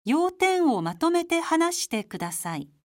要点をまとめて話してください。